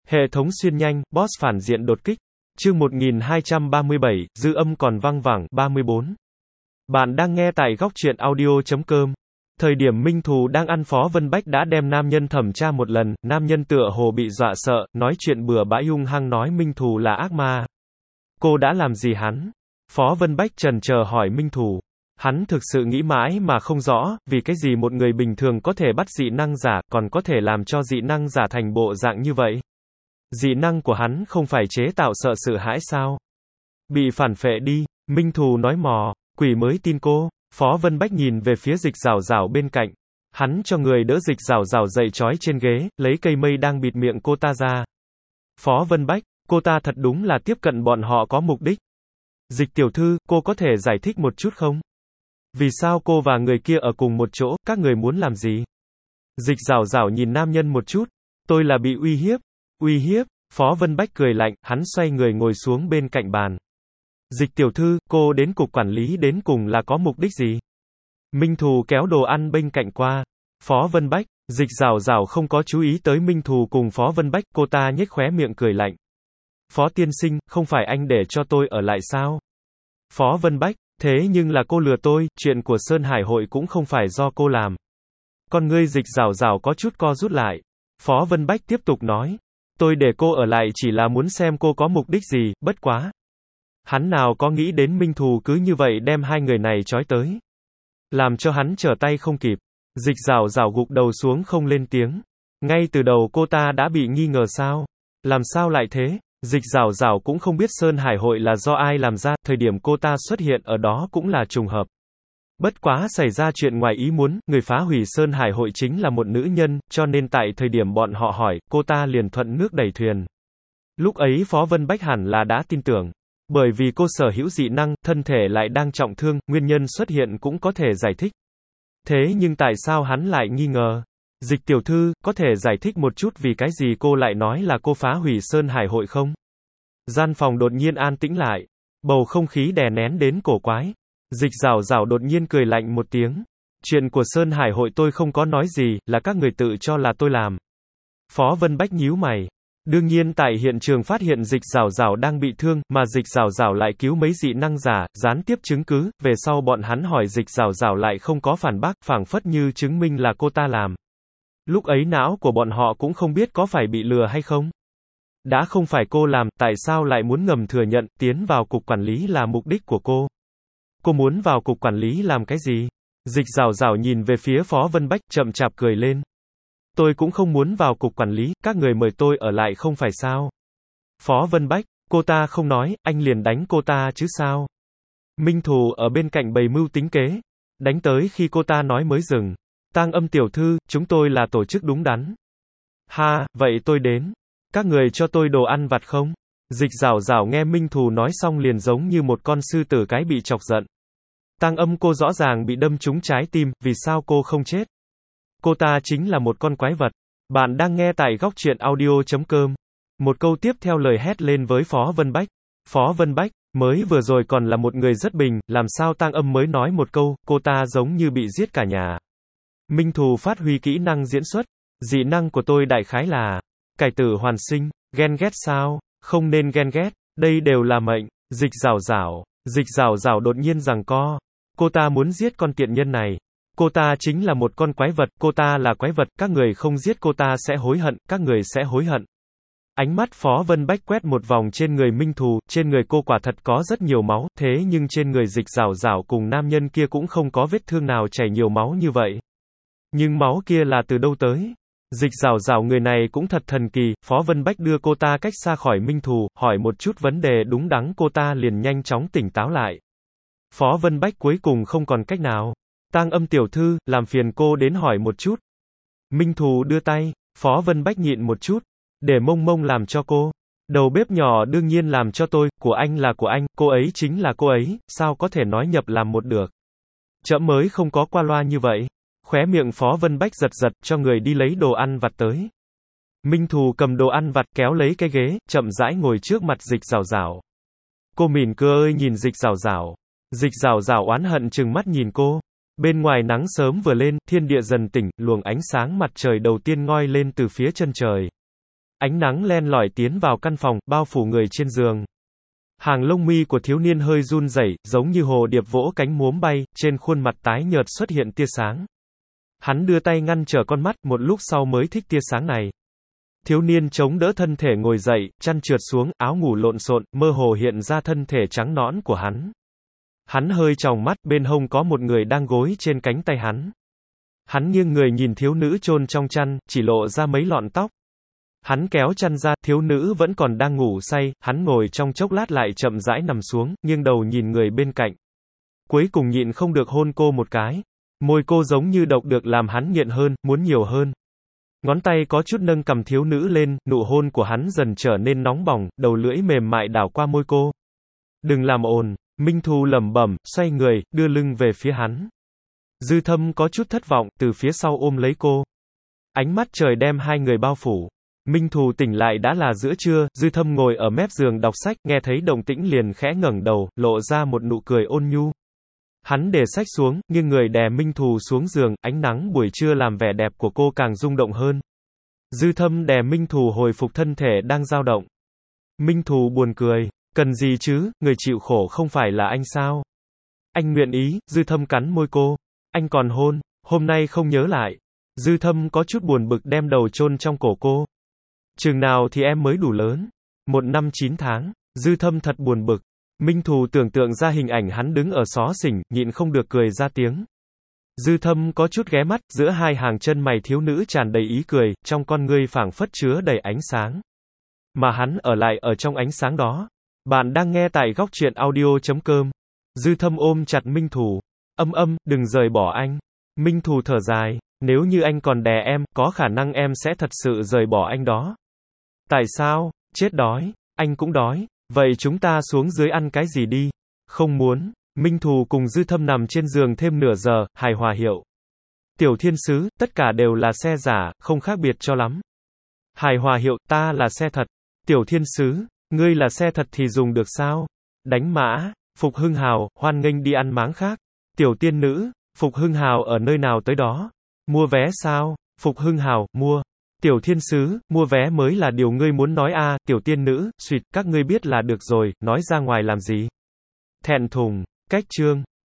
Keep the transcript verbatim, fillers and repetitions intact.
Hệ thống xuyên nhanh, boss phản diện đột kích. Chương một nghìn hai trăm ba mươi bảy, dư âm còn văng vẳng, ba mươi bốn. Bạn đang nghe tại góc truyện audio chấm com. Thời điểm Minh Thù đang ăn, Phó Vân Bách đã đem nam nhân thẩm tra một lần, nam nhân tựa hồ bị dọa sợ, nói chuyện bừa bãi hung hăng nói Minh Thù là ác ma. Cô đã làm gì hắn? Phó Vân Bách trần chờ hỏi Minh Thù. Hắn thực sự nghĩ mãi mà không rõ, vì cái gì một người bình thường có thể bắt dị năng giả, còn có thể làm cho dị năng giả thành bộ dạng như vậy. Dị năng của hắn không phải chế tạo sợ sự hãi sao? Bị phản phệ đi, Minh Thù nói mò, quỷ mới tin cô. Phó Vân Bách nhìn về phía Dịch Rào Rào bên cạnh. Hắn cho người đỡ Dịch Rào Rào dậy trói trên ghế, lấy cây mây đang bịt miệng cô ta ra. Phó Vân Bách, cô ta thật đúng là tiếp cận bọn họ có mục đích. Dịch tiểu thư, cô có thể giải thích một chút không? Vì sao cô và người kia ở cùng một chỗ, các người muốn làm gì? Dịch Rào Rào nhìn nam nhân một chút. Tôi là bị uy hiếp. Uy hiếp? Phó Vân Bách cười lạnh, hắn xoay người ngồi xuống bên cạnh bàn. Dịch tiểu thư, cô đến cục quản lý đến cùng là có mục đích gì? Minh Thù kéo đồ ăn bên cạnh qua. Phó Vân Bách, Dịch Rào Rào không có chú ý tới Minh Thù cùng Phó Vân Bách, cô ta nhếch khóe miệng cười lạnh. Phó tiên sinh, không phải anh để cho tôi ở lại sao? Phó Vân Bách, thế nhưng là cô lừa tôi, chuyện của Sơn Hải hội cũng không phải do cô làm. Con ngươi Dịch Rào Rào có chút co rút lại. Phó Vân Bách tiếp tục nói. Tôi để cô ở lại chỉ là muốn xem cô có mục đích gì, bất quá. Hắn nào có nghĩ đến Minh Thù cứ như vậy đem hai người này trói tới. Làm cho hắn trở tay không kịp. Dịch Rào Rào gục đầu xuống không lên tiếng. Ngay từ đầu cô ta đã bị nghi ngờ sao? Làm sao lại thế? Dịch Rào Rào cũng không biết Sơn Hải hội là do ai làm ra, thời điểm cô ta xuất hiện ở đó cũng là trùng hợp. Bất quá xảy ra chuyện ngoài ý muốn, người phá hủy Sơn Hải hội chính là một nữ nhân, cho nên tại thời điểm bọn họ hỏi, cô ta liền thuận nước đẩy thuyền. Lúc ấy Phó Vân Bách hẳn là đã tin tưởng. Bởi vì cô sở hữu dị năng, thân thể lại đang trọng thương, nguyên nhân xuất hiện cũng có thể giải thích. Thế nhưng tại sao hắn lại nghi ngờ? Dịch tiểu thư, có thể giải thích một chút vì cái gì cô lại nói là cô phá hủy Sơn Hải hội không? Gian phòng đột nhiên an tĩnh lại. Bầu không khí đè nén đến cổ quái. Dịch Rào Rào đột nhiên cười lạnh một tiếng. Chuyện của Sơn Hải hội tôi không có nói gì, là các người tự cho là tôi làm. Phó Vân Bách nhíu mày. Đương nhiên tại hiện trường phát hiện Dịch Rào Rào đang bị thương, mà Dịch Rào Rào lại cứu mấy dị năng giả, gián tiếp chứng cứ, về sau bọn hắn hỏi Dịch Rào Rào lại không có phản bác, phảng phất như chứng minh là cô ta làm. Lúc ấy não của bọn họ cũng không biết có phải bị lừa hay không. Đã không phải cô làm, tại sao lại muốn ngầm thừa nhận, tiến vào cục quản lý là mục đích của cô? Cô muốn vào cục quản lý làm cái gì? Dịch Rào Rào nhìn về phía Phó Vân Bách, chậm chạp cười lên. Tôi cũng không muốn vào cục quản lý, các người mời tôi ở lại không phải sao? Phó Vân Bách, cô ta không nói, anh liền đánh cô ta chứ sao? Minh Thù ở bên cạnh bày mưu tính kế. Đánh tới khi cô ta nói mới dừng. Tang Âm tiểu thư, chúng tôi là tổ chức đúng đắn. Ha, vậy tôi đến. Các người cho tôi đồ ăn vặt không? Dịch Rào Rào nghe Minh Thù nói xong liền giống như một con sư tử cái bị chọc giận. Tang Âm cô rõ ràng bị đâm trúng trái tim, vì sao cô không chết? Cô ta chính là một con quái vật. Bạn đang nghe tại góc truyện audio chấm com. Một câu tiếp theo lời hét lên với Phó Vân Bách. Phó Vân Bách, mới vừa rồi còn là một người rất bình, làm sao Tang Âm mới nói một câu, cô ta giống như bị giết cả nhà. Minh Thù phát huy kỹ năng diễn xuất. Dị năng của tôi đại khái là cải tử hoàn sinh, ghen ghét sao? Không nên ghen ghét, đây đều là mệnh. Dịch Rào Rào, Dịch Rào Rào đột nhiên giằng co. Cô ta muốn giết con tiện nhân này. Cô ta chính là một con quái vật, cô ta là quái vật, các người không giết cô ta sẽ hối hận, các người sẽ hối hận. Ánh mắt Phó Vân Bách quét một vòng trên người Minh Thù, trên người cô quả thật có rất nhiều máu, thế nhưng trên người Dịch Rào Rào cùng nam nhân kia cũng không có vết thương nào chảy nhiều máu như vậy. Nhưng máu kia là từ đâu tới? Dịch Rào Rào người này cũng thật thần kỳ, Phó Vân Bách đưa cô ta cách xa khỏi Minh Thù, hỏi một chút vấn đề đúng đắn cô ta liền nhanh chóng tỉnh táo lại. Phó Vân Bách cuối cùng không còn cách nào. Tang Âm tiểu thư, làm phiền cô đến hỏi một chút. Minh Thù đưa tay, Phó Vân Bách nhịn một chút. Để Mông Mông làm cho cô. Đầu bếp nhỏ đương nhiên làm cho tôi, của anh là của anh, cô ấy chính là cô ấy, sao có thể nói nhập làm một được. Trẫm mới không có qua loa như vậy. Khóe miệng Phó Vân Bách giật giật, cho người đi lấy đồ ăn vặt tới. Minh Thù cầm đồ ăn vặt kéo lấy cái ghế, chậm rãi ngồi trước mặt Dịch Rào Rào. Cô mỉm cười nhìn Dịch Rào Rào. Dịch Rào Rào oán hận trừng mắt nhìn cô. Bên ngoài nắng sớm vừa lên, thiên địa dần tỉnh, luồng ánh sáng mặt trời đầu tiên ngoi lên từ phía chân trời. Ánh nắng len lỏi tiến vào căn phòng, bao phủ người trên giường. Hàng lông mi của thiếu niên hơi run rẩy, giống như hồ điệp vỗ cánh múa bay, trên khuôn mặt tái nhợt xuất hiện tia sáng. Hắn đưa tay ngăn trở con mắt, một lúc sau mới thích tia sáng này. Thiếu niên chống đỡ thân thể ngồi dậy, chăn trượt xuống, áo ngủ lộn xộn, mơ hồ hiện ra thân thể trắng nõn của hắn. Hắn hơi tròng mắt, bên hông có một người đang gối trên cánh tay hắn. Hắn nghiêng người nhìn thiếu nữ chôn trong chăn, chỉ lộ ra mấy lọn tóc. Hắn kéo chăn ra, thiếu nữ vẫn còn đang ngủ say, hắn ngồi trong chốc lát lại chậm rãi nằm xuống, nghiêng đầu nhìn người bên cạnh. Cuối cùng nhịn không được hôn cô một cái. Môi cô giống như độc được làm hắn nghiện hơn, muốn nhiều hơn. Ngón tay có chút nâng cầm thiếu nữ lên, nụ hôn của hắn dần trở nên nóng bỏng, đầu lưỡi mềm mại đảo qua môi cô. Đừng làm ồn, Minh Thù lẩm bẩm, xoay người, đưa lưng về phía hắn. Dư Thâm có chút thất vọng, từ phía sau ôm lấy cô. Ánh mắt trời đem hai người bao phủ. Minh Thù tỉnh lại đã là giữa trưa, Dư Thâm ngồi ở mép giường đọc sách, nghe thấy động tĩnh liền khẽ ngẩng đầu, lộ ra một nụ cười ôn nhu. Hắn để sách xuống, nghiêng người đè Minh Thù xuống giường, ánh nắng buổi trưa làm vẻ đẹp của cô càng rung động hơn. Dư Thâm đè Minh Thù hồi phục thân thể đang dao động. Minh Thù buồn cười, cần gì chứ, người chịu khổ không phải là anh sao? Anh nguyện ý, Dư Thâm cắn môi cô. Anh còn hôn, hôm nay không nhớ lại. Dư Thâm có chút buồn bực đem đầu chôn trong cổ cô. Chừng nào thì em mới đủ lớn? Một năm chín tháng. Dư Thâm thật buồn bực. Minh Thù tưởng tượng ra hình ảnh hắn đứng ở xó xỉnh, nhịn không được cười ra tiếng. Dư Thâm có chút ghé mắt, giữa hai hàng chân mày thiếu nữ tràn đầy ý cười, trong con ngươi phảng phất chứa đầy ánh sáng. Mà hắn ở lại ở trong ánh sáng đó. Bạn đang nghe tại góc truyện audio chấm com. Dư Thâm ôm chặt Minh Thù. Âm âm, đừng rời bỏ anh. Minh Thù thở dài, nếu như anh còn đè em, có khả năng em sẽ thật sự rời bỏ anh đó. Tại sao? Chết đói. Anh cũng đói. Vậy chúng ta xuống dưới ăn cái gì đi? Không muốn. Minh Thù cùng Dư Thâm nằm trên giường thêm nửa giờ, hài hòa hiệu. Tiểu thiên sứ, tất cả đều là xe giả, không khác biệt cho lắm. Hài hòa hiệu, ta là xe thật. Tiểu thiên sứ, ngươi là xe thật thì dùng được sao? Đánh mã. Phục Hưng Hào, hoan nghênh đi ăn máng khác. Tiểu tiên nữ, Phục Hưng Hào ở nơi nào tới đó? Mua vé sao? Phục Hưng Hào, mua. Tiểu thiên sứ, mua vé mới là điều ngươi muốn nói a, à, tiểu tiên nữ, suýt, các ngươi biết là được rồi, nói ra ngoài làm gì? Thẹn thùng, cách chương.